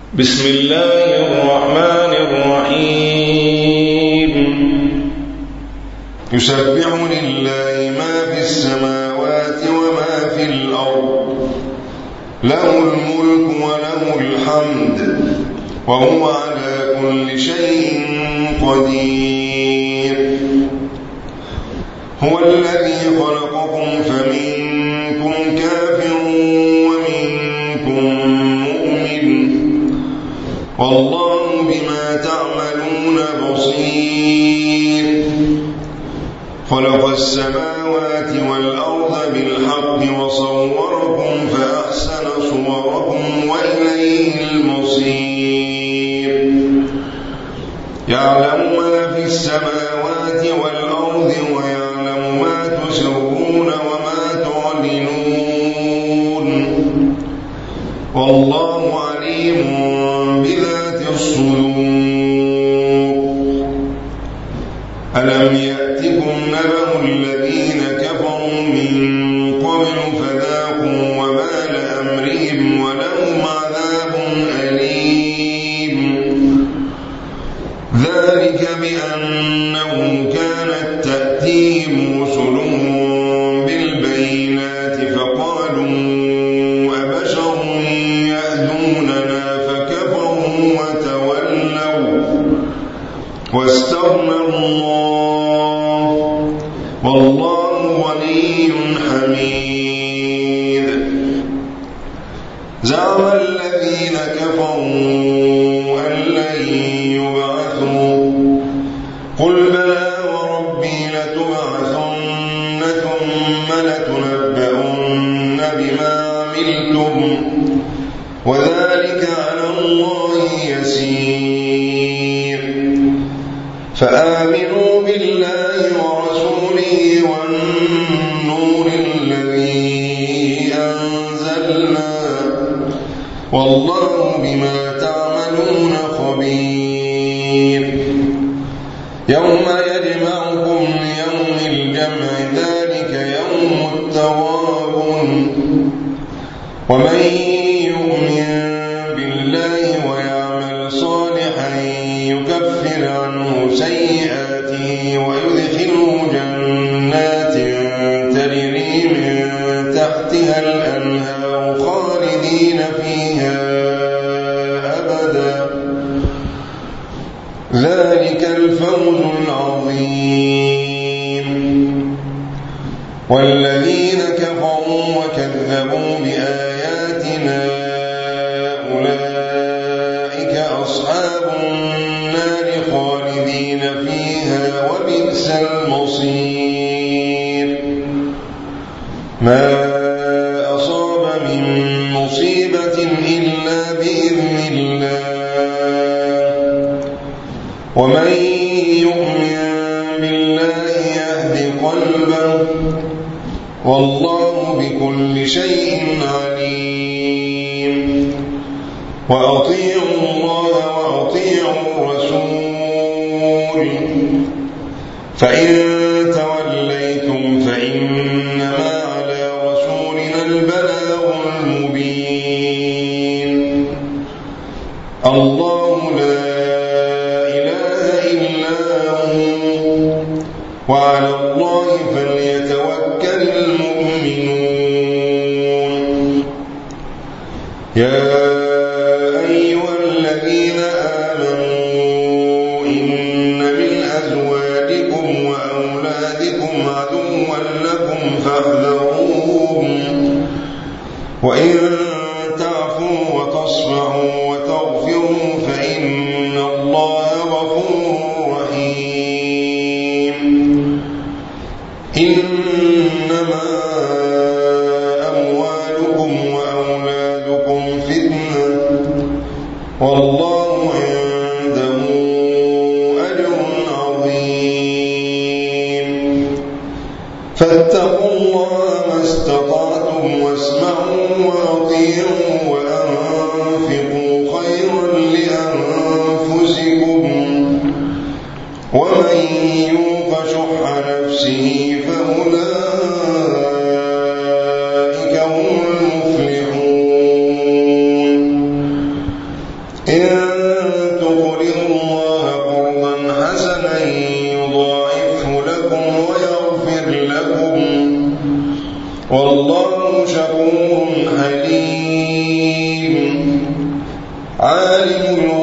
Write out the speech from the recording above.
بسم الله الرحمن الرحيم يسبح لله ما في السماوات وما في الأرض له الملك وله الحمد وهو على كل شيء قدير هو الذي خلقكم فمنكم كافر ومنكم مؤمن والله بما تعملون بصير خلق السماوات والأرض بالحق وصوركم فأحسن صوركم وإليه المصير يعلم ما في السماوات والأرض ويعلم ما تسرون وما تعلنون والله عليم بذات الصدور ألم يأتكم نبأ الذين كفروا من قبل فذاقوا وبال أمرهم ولهم عذاب أليم ذلك بأنه كانت تأتيهم رسلهم بالبينات فقالوا أبشر يهدوننا فكفروا وتولوا واستغنى الله والله غني حميد زعم الذين كفروا أن لن يبعثوا قل بلى وربي لتبعثن ثم لتنبؤن بما عملتم وذلك على الله يسير فآمنوا بالله ورسوله والنور الذي أنزلنا والله بما تعملون خبير يوم يجمعكم ليوم الجمع ذلك يوم التغابن ومن يؤمن بالله ويعمل صالحا يكفر عنه سيئاته ويدخله جنات تجري من تحتها الأنهار خالدين فيها أبدا ذلك الفوز العظيم والذين كفروا وكذبوا بآياتنا أولئك أصحاب النار خالدين فيها وبئس المصير ما أصاب من مصيبة إلا بإذن الله ومن يؤمن بالله يهد قلبه والله بكل شيء عليم وأطيعوا الله وأطيعوا الرسول فإن توليتم فإنما على رسولنا البلاغ المبين الله لا إله إلا هو وعلى الله فليتوكل المؤمنون يا أيها الذين آمنوا إن من أزواجكم وأولادكم عدوا لكم فاحذروهم وإن تعفوا وتصفحوا وتغفروا فإن الله غفور رحيم إنما أموالكم وأولادكم فتنة والله عنده أجر عظيم فاتقوا الله ما استطعتم واسمعوا وأطيعوا وأنفقوا خيرا لأنفسكم ومن يوق شح نفسه فأولئك هم المفلحون إن تقرضوا الله قرضا حسنا يضاعفه لكم ويغفر لكم والله شكور حليم. عالم